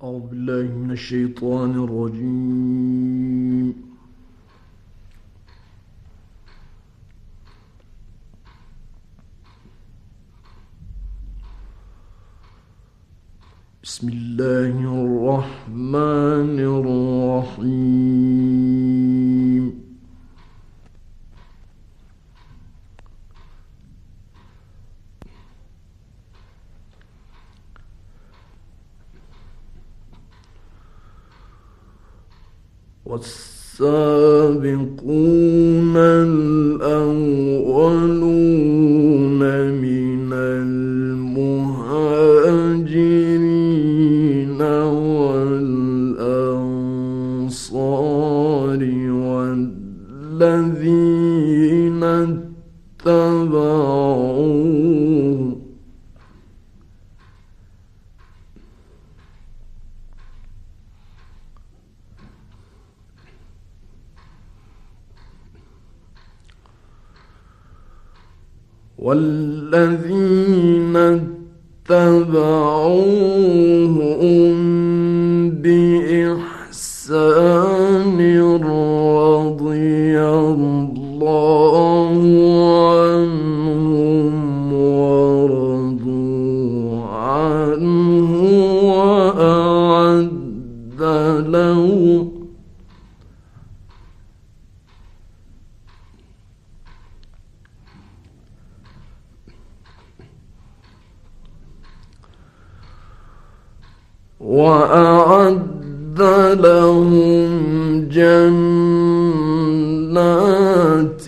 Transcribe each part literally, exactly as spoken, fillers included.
أعوذ بالله من الشيطان الرجيم. بسم الله الرحمن الرحيم. والسابقون الأولون من المهاجرين والأنصار والذين اتبعوهم والذين اتبعوهم بإحسان رضي الله عنهم ورضوا عنه وأعد لهم وأعد لهم جنات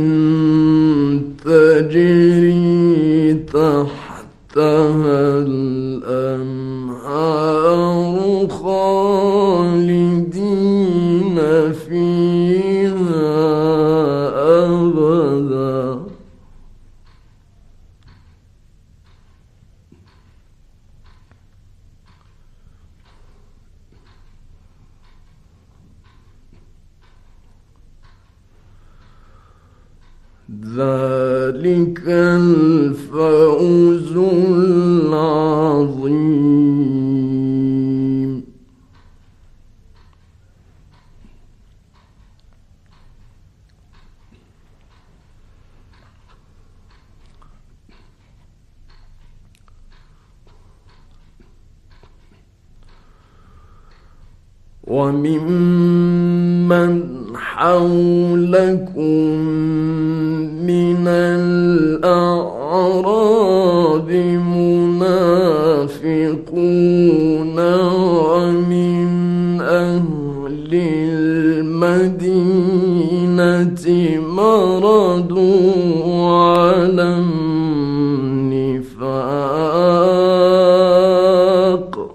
تجري تحتها الأنهار خالدين فيها أبدا ذلك الفوز العظيم. وممن حولكم من الأعراب منافقون ومن أهل المدينة مردوا على النفاق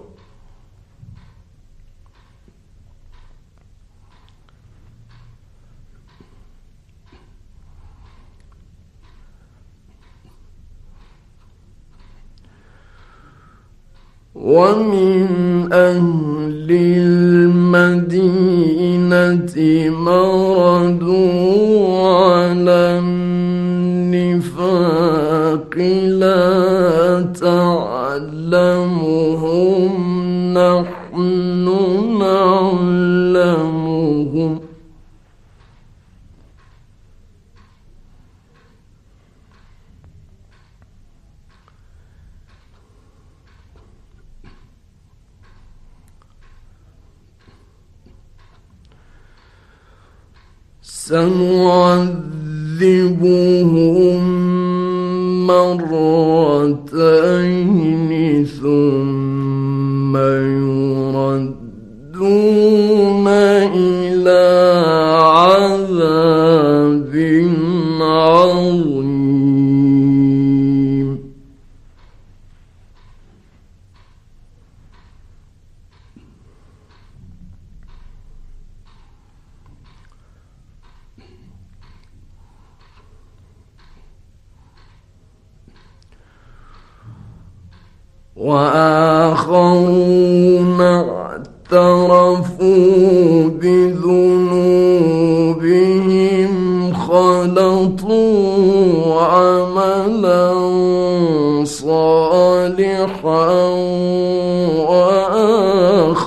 ومن أهل المدينة مردوا على النفاق لا تعلمهم نحن نعلمهم سنعذبهم مرتين ثم يردون إلى عذاب عظيم. وآخرون اعترفوا بذنوبهم خلطوا عملا صالحا وآخر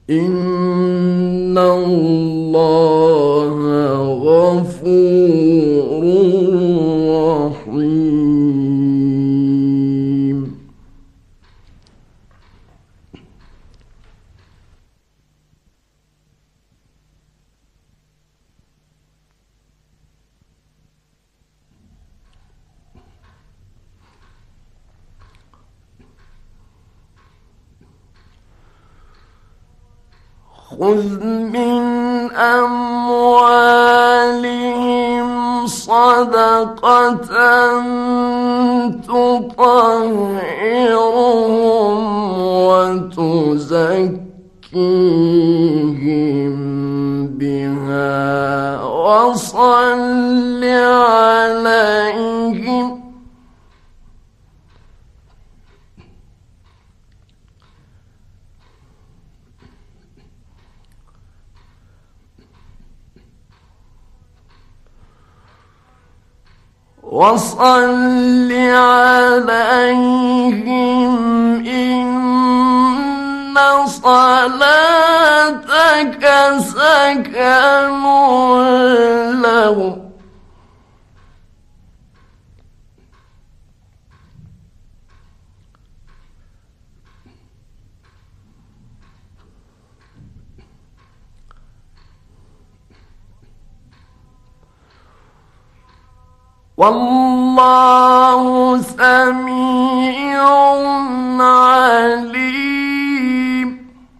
إن الله غفور رحيم. خذ من أموالهم صدقة تطهرهم وتزكيهم بها وصل عليهم وصل عليهم إن صلاتك سكن لهم والله سميع عليم.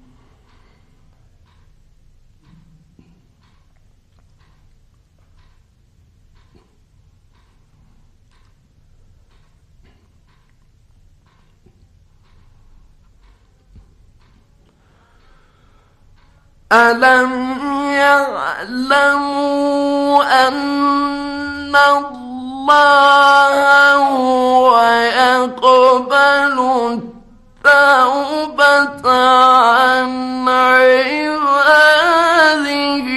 ألم يعلموا أن الله هو يقبل التوبة عن عباده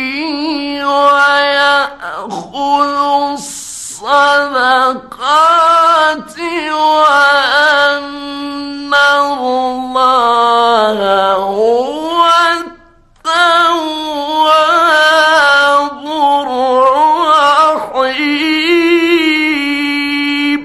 ويأخذ الصدقات وأن الله هو التواب الرحيم.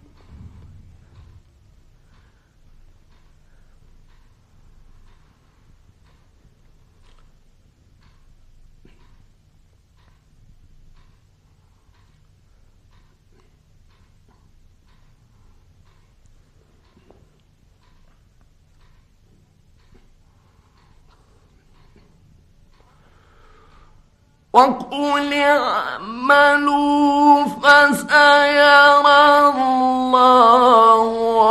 وقل اعملوا فسيرى الله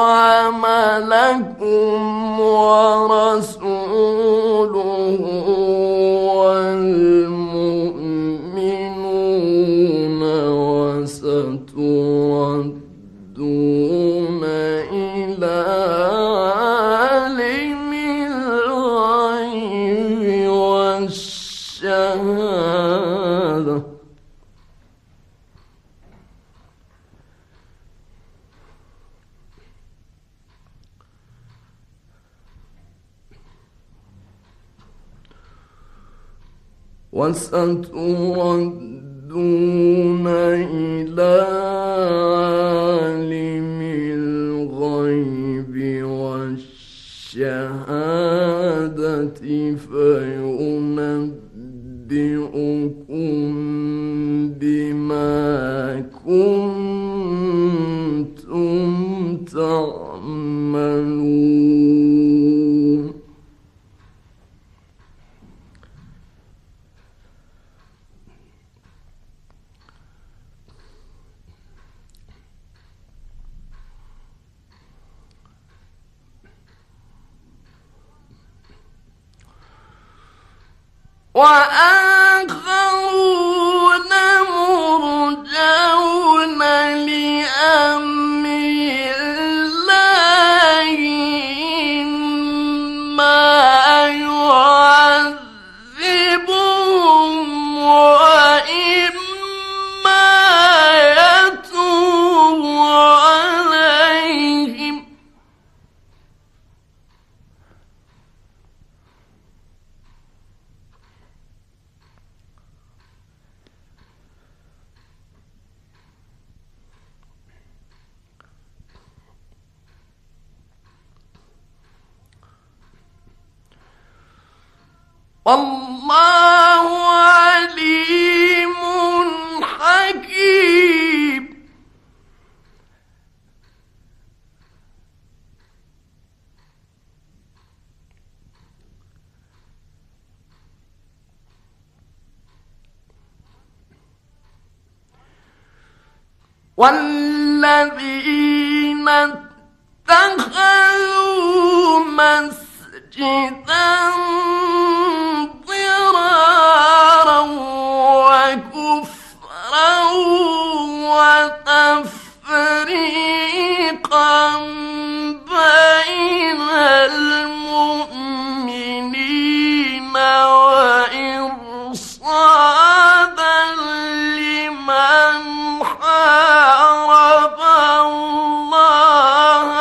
عملكم ورسوله والمؤمنون وستردون إلى عالم الغيب والشهادة وستردون إلى عالم الغيب والشهادة فينبئكم بما كنتم تعملون. وآخرون مرجون لأمر الله إما يعذبهم وإما يتوب عليهم والله عليم حكيم. والذين اتخذوا مسجدا ضرارا وكفرا وتفريقا بين المؤمنين وإرصادا لمن حارب الله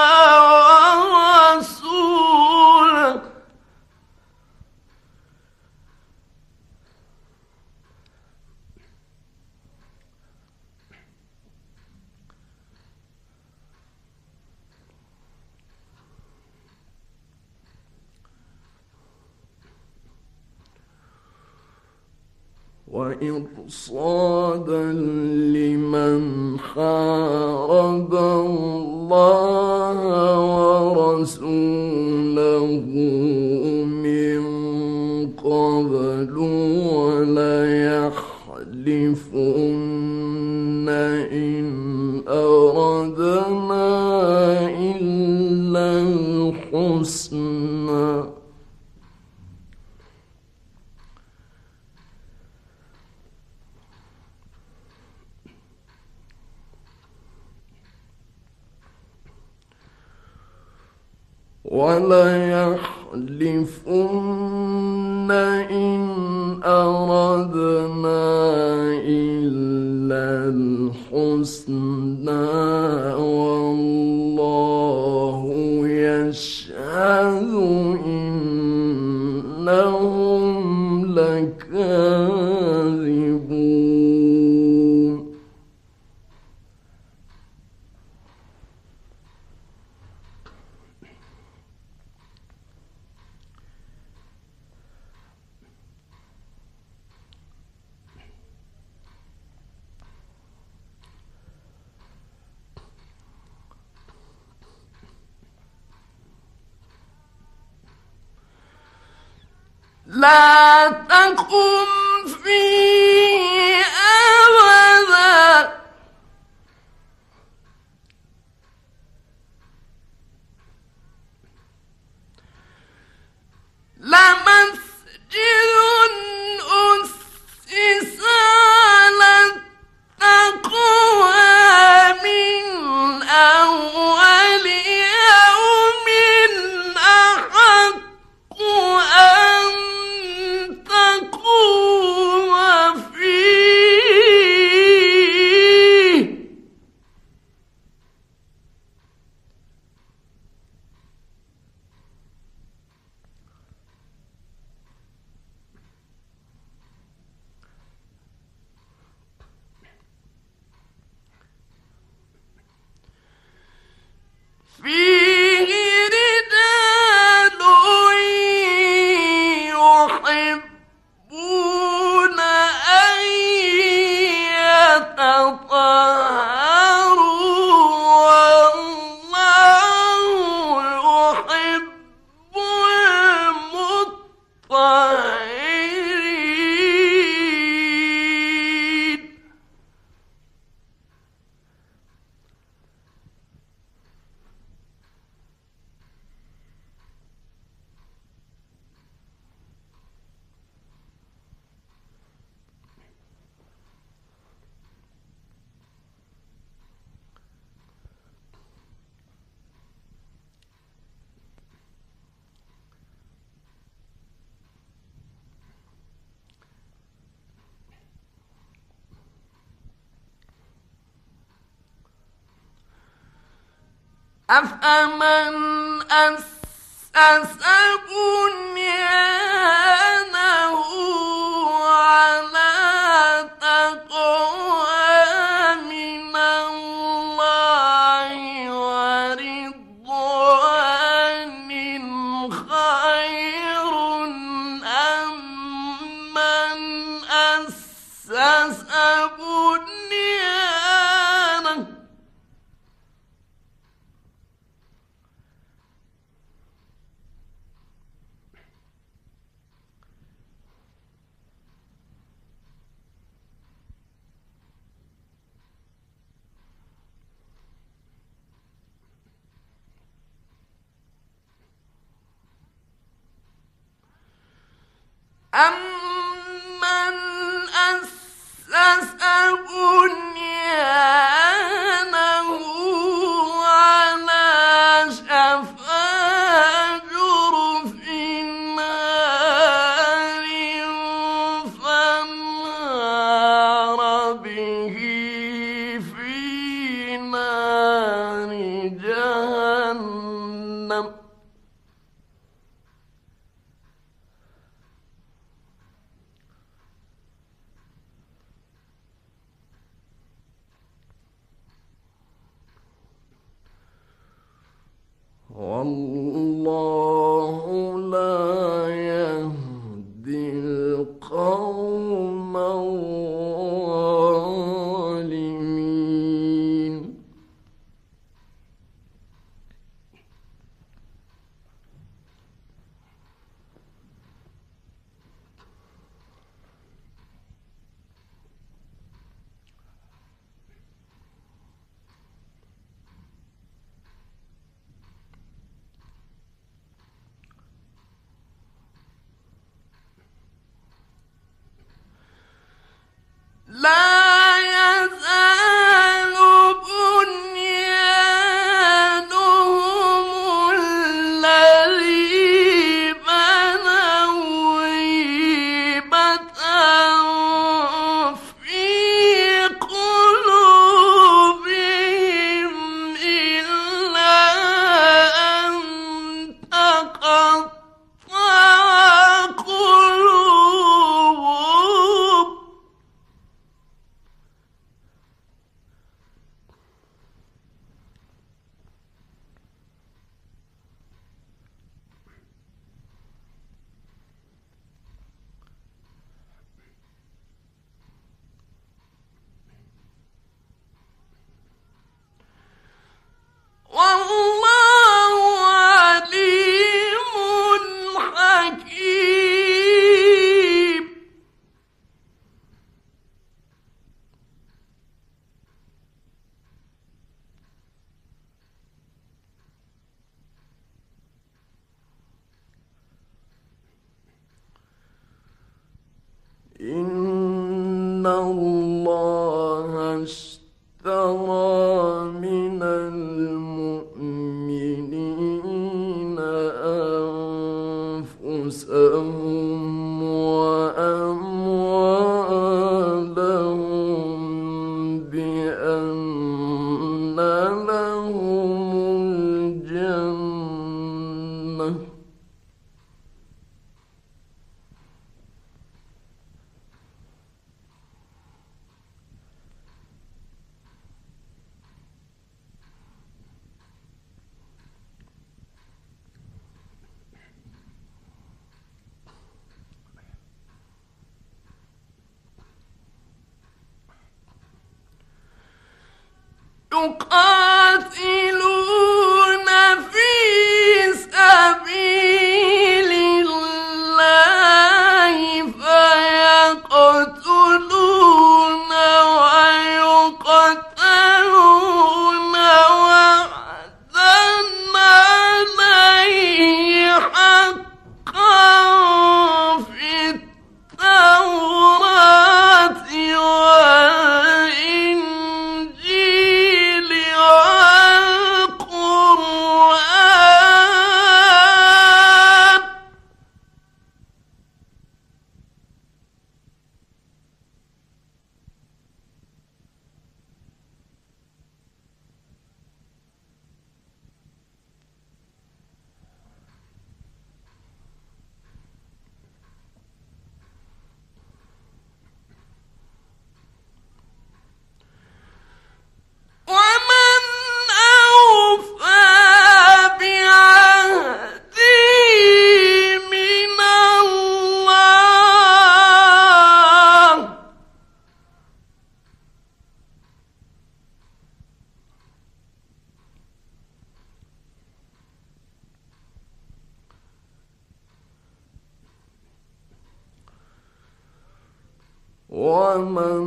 ورسوله وإرصادا لمن حارب الله ورسوله من قبل وليحلفن إن أردنا إلا الحسنى وليحلفن إن أردنا إلا الحسنى والله يشهد إنهم لكاذبون. لا تقم فيه أبدا لمسجد أسس على التقوى من أول يوم أحق أن تقوم فيه فيه رجال يحبون أن يتطهروا والله يحب المطهرين. أفمن أسس بنيانه على تقوى من الله ورضوان خير أم بنيانه أَمَّنْ أَسَّسَ بُنْيَانَهُ عَلَىٰ شَفَا جُرُفٍ نَّارٍ فَانْهَارَ بِهِ فِي نَارِ جَهَنَّمَ والله لا يهدي القوم الظالمين لا يزال بنيانهم الذي بنوا ريبة في قلوبهم إلا أن تقطع قلوبهم والله عليم حكيم إن الله اشترى من المؤمنين أنفسهم وأموالهم بأن لهم الجنة يقاتلون في سبيل الله فيقتلون ويقتلون وعدا عليه حقا في التوراة والإنجيل ومن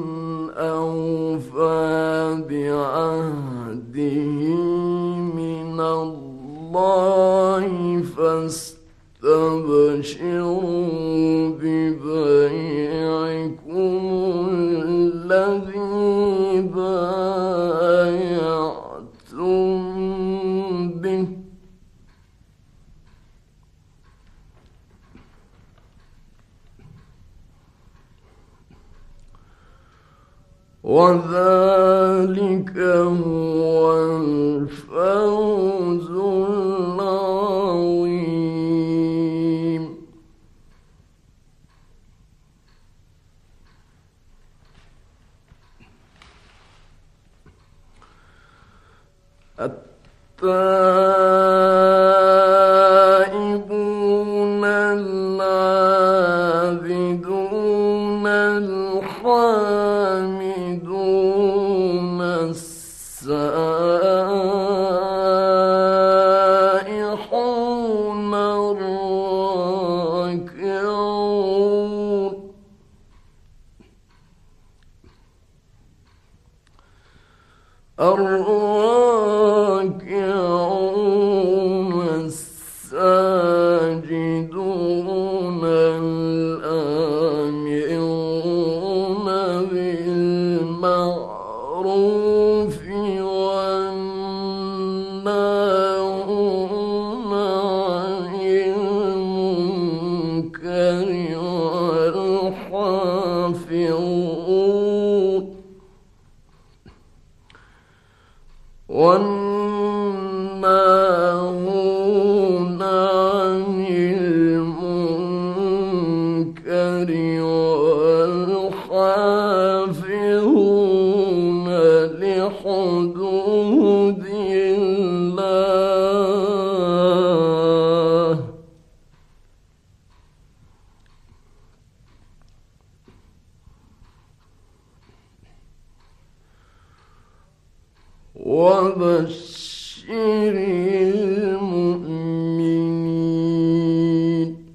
أوفى بعهده من الله فاستبشروا ببيعكم الذي بايعتم به وذلك هو الفوز العظيم. التائبون العابدون الحامدون السائحون الراكعون الراكعون الساجدون الآمرون بالمعروف والناهون عن المنكر والحافظون والناهون عن المنكر والحافظون لحدود الله وبشر المؤمنين.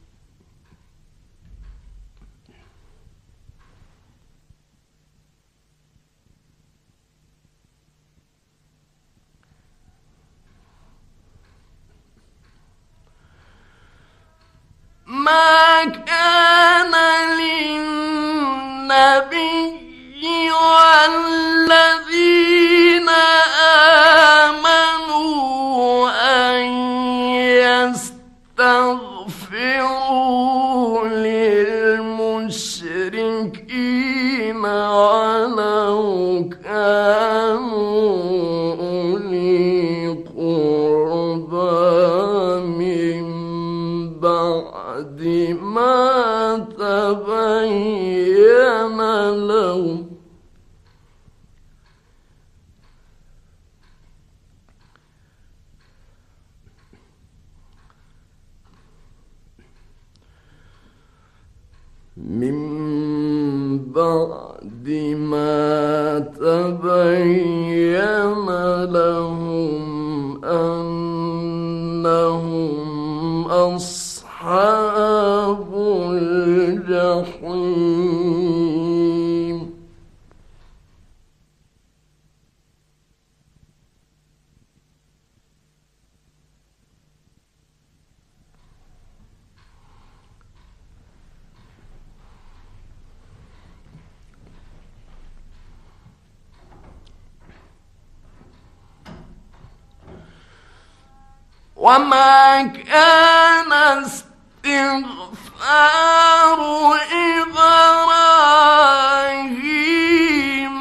ما كان للنبي والذين آمنوا أن يستغفروا للمشركين ولو كانوا أولي قربى من بعد ما تبين لهم من بعد ما تبين لهم أنهم أصحاب الجحيم. وما كان استغفار إبراهيم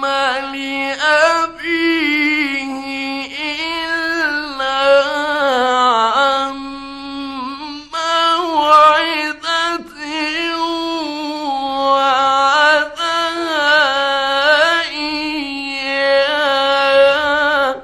لأبيه إلا عن موعدة وعدها إياه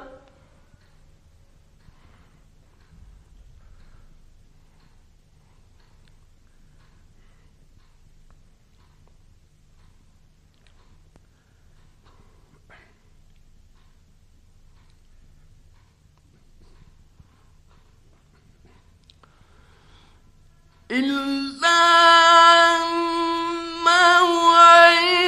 إلا موعدة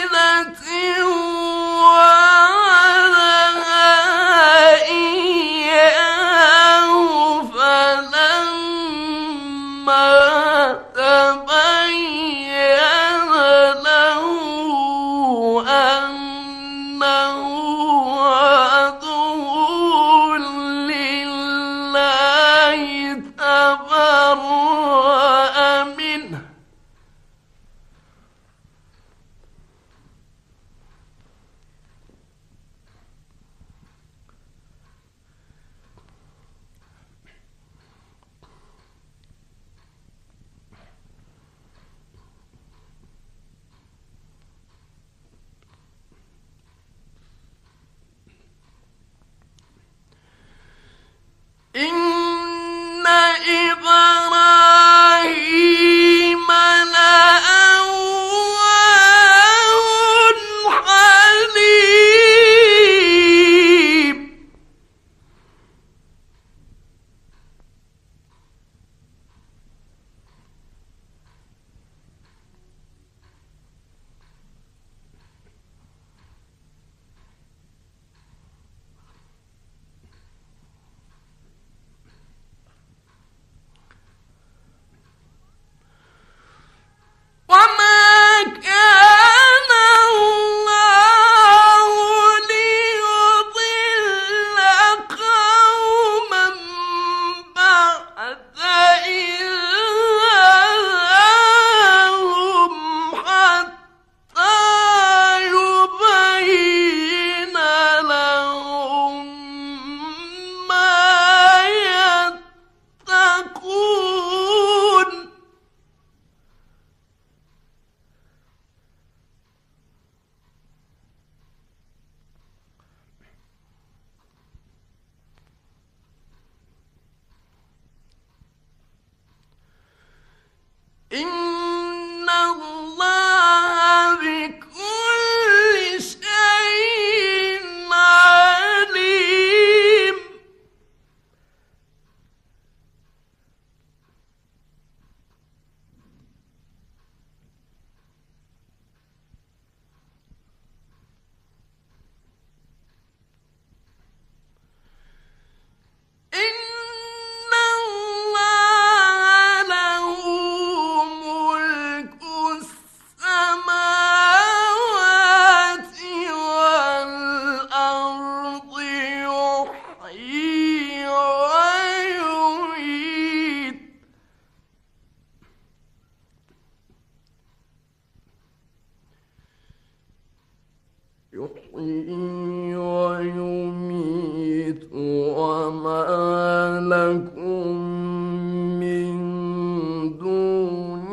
يحيي ويميت وما لكم من دون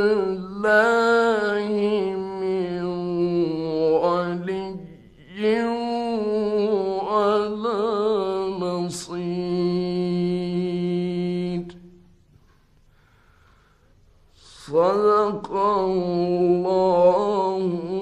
الله من ولي ولا نصير. صدق الله